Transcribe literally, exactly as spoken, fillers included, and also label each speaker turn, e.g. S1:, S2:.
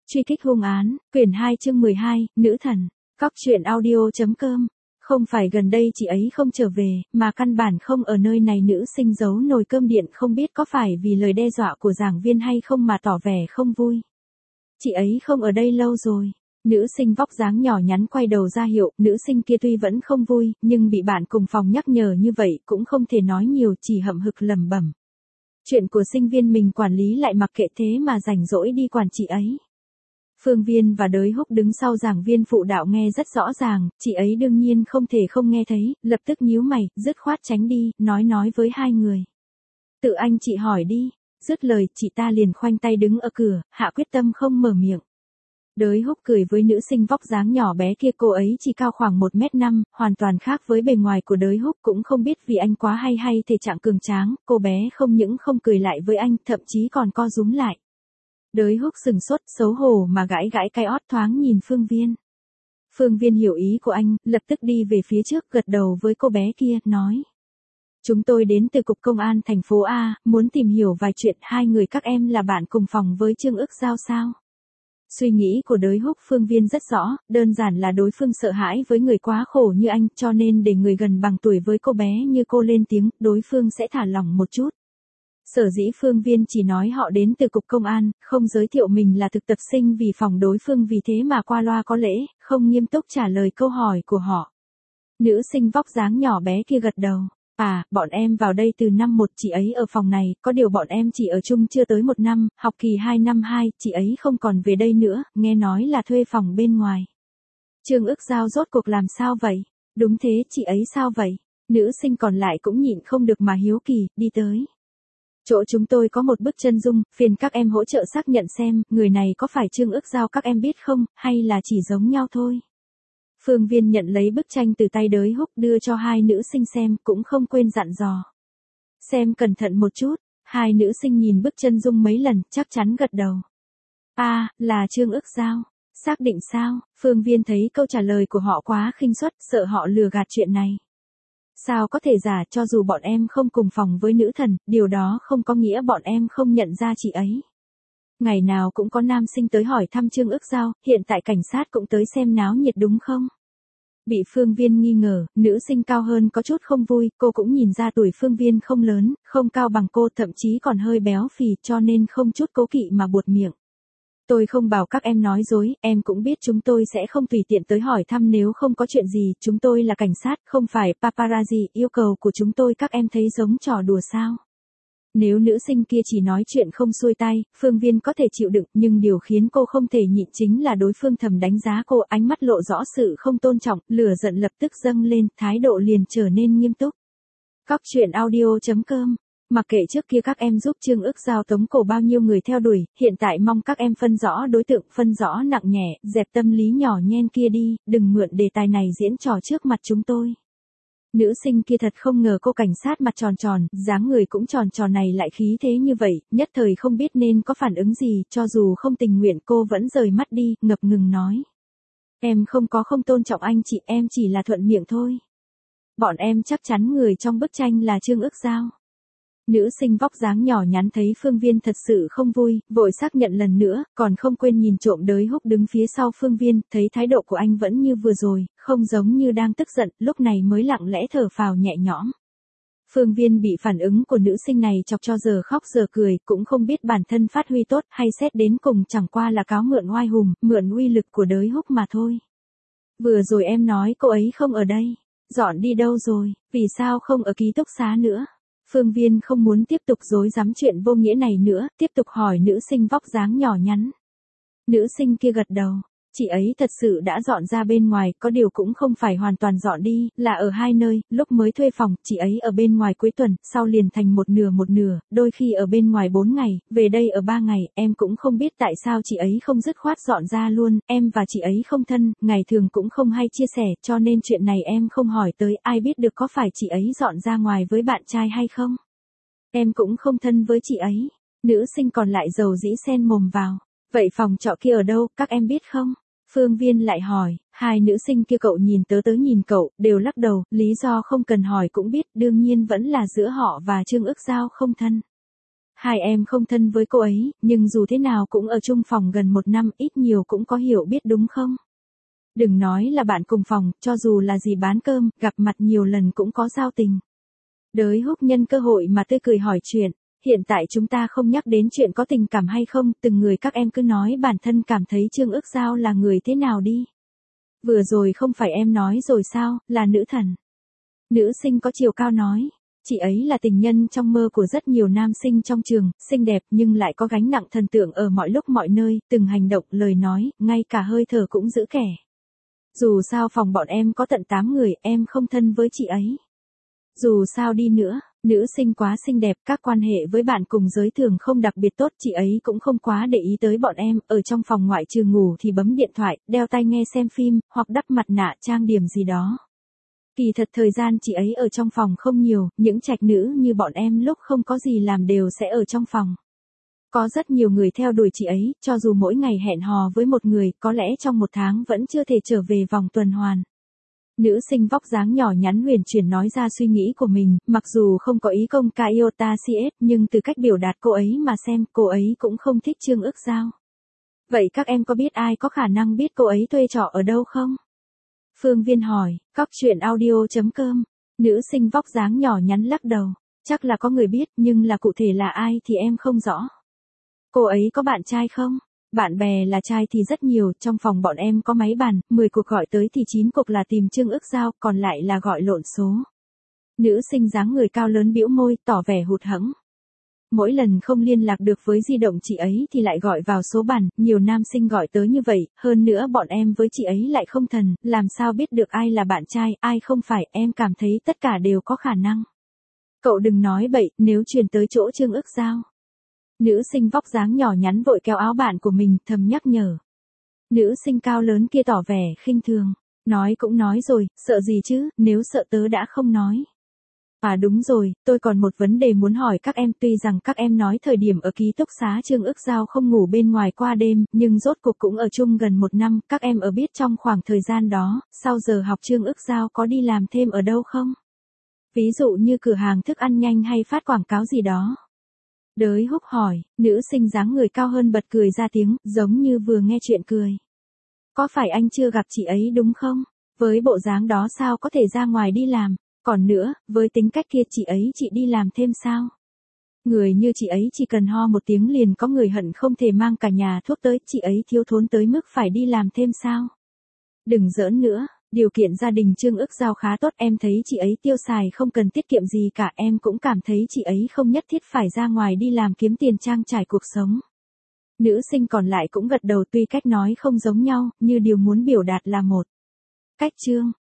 S1: Truy kích hung án, quyển hai chương mười hai, Nữ thần, Cóc truyện audio.com. Không phải gần đây chị ấy không trở về, mà căn bản không ở nơi này. Nữ sinh giấu nồi cơm điện, không biết có phải vì lời đe dọa của giảng viên hay không mà tỏ vẻ không vui. Chị ấy không ở đây lâu rồi. Nữ sinh vóc dáng nhỏ nhắn quay đầu ra hiệu. Nữ sinh kia tuy vẫn không vui, nhưng bị bạn cùng phòng nhắc nhở như vậy cũng không thể nói nhiều, chỉ hậm hực lẩm bẩm. Chuyện của sinh viên mình quản lý lại mặc kệ, thế mà rảnh rỗi đi quản chị ấy. Phương Viên và Đới Húc đứng sau giảng viên phụ đạo nghe rất rõ ràng, chị ấy đương nhiên không thể không nghe thấy, lập tức nhíu mày, dứt khoát tránh đi, nói nói với hai người. Tự anh chị hỏi đi. Dứt lời, chị ta liền khoanh tay đứng ở cửa, hạ quyết tâm không mở miệng. Đới Húc cười với nữ sinh vóc dáng nhỏ bé kia, cô ấy chỉ cao khoảng một mét năm, hoàn toàn khác với bề ngoài của Đới Húc, cũng không biết vì anh quá hay hay thể trạng cường tráng, cô bé không những không cười lại với anh, thậm chí còn co rúm lại. Đới Húc sừng sốt, xấu hổ mà gãi gãi cái ót, thoáng nhìn Phương Viên. Phương Viên hiểu ý của anh, lập tức đi về phía trước, gật đầu với cô bé kia, nói. Chúng tôi đến từ Cục Công an thành phố A, muốn tìm hiểu vài chuyện. Hai người các em là bạn cùng phòng với Trương Ức Giao sao? Suy nghĩ của Đới Húc Phương Viên rất rõ, đơn giản là đối phương sợ hãi với người quá khổ như anh, cho nên để người gần bằng tuổi với cô bé như cô lên tiếng, đối phương sẽ thả lỏng một chút. Sở dĩ Phương Viên chỉ nói họ đến từ Cục Công an, không giới thiệu mình là thực tập sinh vì phòng đối phương, vì thế mà qua loa có lễ, không nghiêm túc trả lời câu hỏi của họ. Nữ sinh vóc dáng nhỏ bé kia gật đầu. À, bọn em vào đây từ năm một, chị ấy ở phòng này, có điều bọn em chỉ ở chung chưa tới một năm, học kỳ hai năm hai, chị ấy không còn về đây nữa, nghe nói là thuê phòng bên ngoài. Trương Ức Giao rốt cuộc làm sao vậy? Đúng thế, chị ấy sao vậy? Nữ sinh còn lại cũng nhịn không được mà hiếu kỳ, đi tới. Chỗ chúng tôi có một bức chân dung, phiền các em hỗ trợ xác nhận xem, người này có phải Trương Ức Giao các em biết không, hay là chỉ giống nhau thôi. Phương Viên nhận lấy bức tranh từ tay Đới Húc đưa cho hai nữ sinh xem, cũng không quên dặn dò. Xem cẩn thận một chút. Hai nữ sinh nhìn bức chân dung mấy lần, chắc chắn gật đầu. À, là Trương Ức Giao. Xác định sao? Phương Viên thấy câu trả lời của họ quá khinh suất, sợ họ lừa gạt chuyện này. Sao có thể giả, cho dù bọn em không cùng phòng với nữ thần, điều đó không có nghĩa bọn em không nhận ra chị ấy. Ngày nào cũng có nam sinh tới hỏi thăm Trương Ức Giao, hiện tại cảnh sát cũng tới xem náo nhiệt đúng không? Bị Phương Viên nghi ngờ, nữ sinh cao hơn có chút không vui, cô cũng nhìn ra tuổi Phương Viên không lớn, không cao bằng cô, thậm chí còn hơi béo phì, cho nên không chút cố kỵ mà buột miệng. Tôi không bảo các em nói dối, em cũng biết chúng tôi sẽ không tùy tiện tới hỏi thăm nếu không có chuyện gì, chúng tôi là cảnh sát, không phải paparazzi, yêu cầu của chúng tôi các em thấy giống trò đùa sao? Nếu nữ sinh kia chỉ nói chuyện không xuôi tay, Phương Viên có thể chịu đựng, nhưng điều khiến cô không thể nhịn chính là đối phương thầm đánh giá cô, ánh mắt lộ rõ sự không tôn trọng, lửa giận lập tức dâng lên, thái độ liền trở nên nghiêm túc. Cóc truyện audio.com. Mặc kệ trước kia các em giúp Trương Ức Giao tống cổ bao nhiêu người theo đuổi, hiện tại mong các em phân rõ đối tượng, phân rõ nặng nhẹ, dẹp tâm lý nhỏ nhen kia đi, đừng mượn đề tài này diễn trò trước mặt chúng tôi. Nữ sinh kia thật không ngờ cô cảnh sát mặt tròn tròn, dáng người cũng tròn tròn này lại khí thế như vậy, nhất thời không biết nên có phản ứng gì, cho dù không tình nguyện cô vẫn rời mắt đi, ngập ngừng nói. Em không có không tôn trọng anh chị, em chỉ là thuận miệng thôi. Bọn em chắc chắn người trong bức tranh là Trương Ức Giao. Nữ sinh vóc dáng nhỏ nhắn thấy Phương Viên thật sự không vui, vội xác nhận lần nữa, còn không quên nhìn trộm Đới Húc đứng phía sau Phương Viên, thấy thái độ của anh vẫn như vừa rồi, không giống như đang tức giận, lúc này mới lặng lẽ thở phào nhẹ nhõm. Phương Viên bị phản ứng của nữ sinh này chọc cho giờ khóc giờ cười, cũng không biết bản thân phát huy tốt hay xét đến cùng chẳng qua là cáo mượn oai hùng, mượn uy lực của Đới Húc mà thôi. Vừa rồi em nói cô ấy không ở đây, dọn đi đâu rồi, vì sao không ở ký túc xá nữa? Phương Viên không muốn tiếp tục dối dám chuyện vô nghĩa này nữa, tiếp tục hỏi nữ sinh vóc dáng nhỏ nhắn. Nữ sinh kia gật đầu, chị ấy thật sự đã dọn ra bên ngoài, có điều cũng không phải hoàn toàn dọn đi, là ở hai nơi, lúc mới thuê phòng, chị ấy ở bên ngoài cuối tuần, sau liền thành một nửa một nửa, đôi khi ở bên ngoài bốn ngày, về đây ở ba ngày, em cũng không biết tại sao chị ấy không dứt khoát dọn ra luôn, em và chị ấy không thân, ngày thường cũng không hay chia sẻ, cho nên chuyện này em không hỏi tới, ai biết được có phải chị ấy dọn ra ngoài với bạn trai hay không. Em cũng không thân với chị ấy. Nữ sinh còn lại dầu dĩ xen mồm vào. Vậy phòng trọ kia ở đâu, các em biết không? Phương Viên lại hỏi, hai nữ sinh kia cậu nhìn tớ tớ nhìn cậu, đều lắc đầu, lý do không cần hỏi cũng biết, đương nhiên vẫn là giữa họ và Trương Ức Giao không thân. Hai em không thân với cô ấy, nhưng dù thế nào cũng ở chung phòng gần một năm, ít nhiều cũng có hiểu biết đúng không? Đừng nói là bạn cùng phòng, cho dù là dì bán cơm, gặp mặt nhiều lần cũng có giao tình. Đới Húc nhân cơ hội mà tươi cười hỏi chuyện, hiện tại chúng ta không nhắc đến chuyện có tình cảm hay không, từng người các em cứ nói bản thân cảm thấy Trương Ước Giao là người thế nào đi. Vừa rồi không phải em nói rồi sao, là nữ thần. Nữ sinh có chiều cao nói, chị ấy là tình nhân trong mơ của rất nhiều nam sinh trong trường, xinh đẹp nhưng lại có gánh nặng thần tượng ở mọi lúc mọi nơi, từng hành động, lời nói, ngay cả hơi thở cũng giữ kẻ. Dù sao phòng bọn em có tận tám người, em không thân với chị ấy. Dù sao đi nữa, nữ sinh quá xinh đẹp, các quan hệ với bạn cùng giới thường không đặc biệt tốt, chị ấy cũng không quá để ý tới bọn em, ở trong phòng ngoại trừ ngủ thì bấm điện thoại, đeo tai nghe xem phim, hoặc đắp mặt nạ trang điểm gì đó. Kỳ thật thời gian chị ấy ở trong phòng không nhiều, những trạch nữ như bọn em lúc không có gì làm đều sẽ ở trong phòng. Có rất nhiều người theo đuổi chị ấy, cho dù mỗi ngày hẹn hò với một người, có lẽ trong một tháng vẫn chưa thể trở về vòng tuần hoàn. Nữ sinh vóc dáng nhỏ nhắn huyền chuyển nói ra suy nghĩ của mình, mặc dù không có ý công ca iota cs, nhưng từ cách biểu đạt cô ấy mà xem, cô ấy cũng không thích Trương Ước Giao. Vậy các em có biết ai có khả năng biết cô ấy thuê trọ ở đâu không? Phương Viên hỏi, cóc truyện audio chấm com. Nữ sinh vóc dáng nhỏ nhắn lắc đầu, chắc là có người biết, nhưng là cụ thể là ai thì em không rõ. Cô ấy có bạn trai không? Bạn bè là trai thì rất nhiều, trong phòng bọn em có máy bàn, mười cuộc gọi tới thì chín cuộc là tìm Trương Ước Giao, còn lại là gọi lộn số. Nữ sinh dáng người cao lớn bĩu môi, tỏ vẻ hụt hẫng. Mỗi lần không liên lạc được với di động chị ấy thì lại gọi vào số bàn, nhiều nam sinh gọi tới như vậy, hơn nữa bọn em với chị ấy lại không thần, làm sao biết được ai là bạn trai, ai không phải, em cảm thấy tất cả đều có khả năng. Cậu đừng nói bậy, nếu truyền tới chỗ Trương Ước Giao. Nữ sinh vóc dáng nhỏ nhắn vội kéo áo bạn của mình, thầm nhắc nhở. Nữ sinh cao lớn kia tỏ vẻ khinh thường, nói cũng nói rồi, sợ gì chứ, nếu sợ tớ đã không nói. À đúng rồi, tôi còn một vấn đề muốn hỏi các em, tuy rằng các em nói thời điểm ở ký túc xá Trương Ước Giao không ngủ bên ngoài qua đêm, nhưng rốt cuộc cũng ở chung gần một năm, các em ở biết trong khoảng thời gian đó, sau giờ học Trương Ước Giao có đi làm thêm ở đâu không? Ví dụ như cửa hàng thức ăn nhanh hay phát quảng cáo gì đó. Đới Húc hỏi, nữ sinh dáng người cao hơn bật cười ra tiếng, giống như vừa nghe chuyện cười. Có phải anh chưa gặp chị ấy đúng không? Với bộ dáng đó sao có thể ra ngoài đi làm? Còn nữa, với tính cách kia chị ấy chị đi làm thêm sao? Người như chị ấy chỉ cần ho một tiếng liền có người hận không thể mang cả nhà thuốc tới, chị ấy thiếu thốn tới mức phải đi làm thêm sao? Đừng giỡn nữa, điều kiện gia đình Trương Ước Giao khá tốt, em thấy chị ấy tiêu xài không cần tiết kiệm gì cả, em cũng cảm thấy chị ấy không nhất thiết phải ra ngoài đi làm kiếm tiền trang trải cuộc sống. Nữ sinh còn lại cũng gật đầu, tuy cách nói không giống nhau, như điều muốn biểu đạt là một. Cách Trương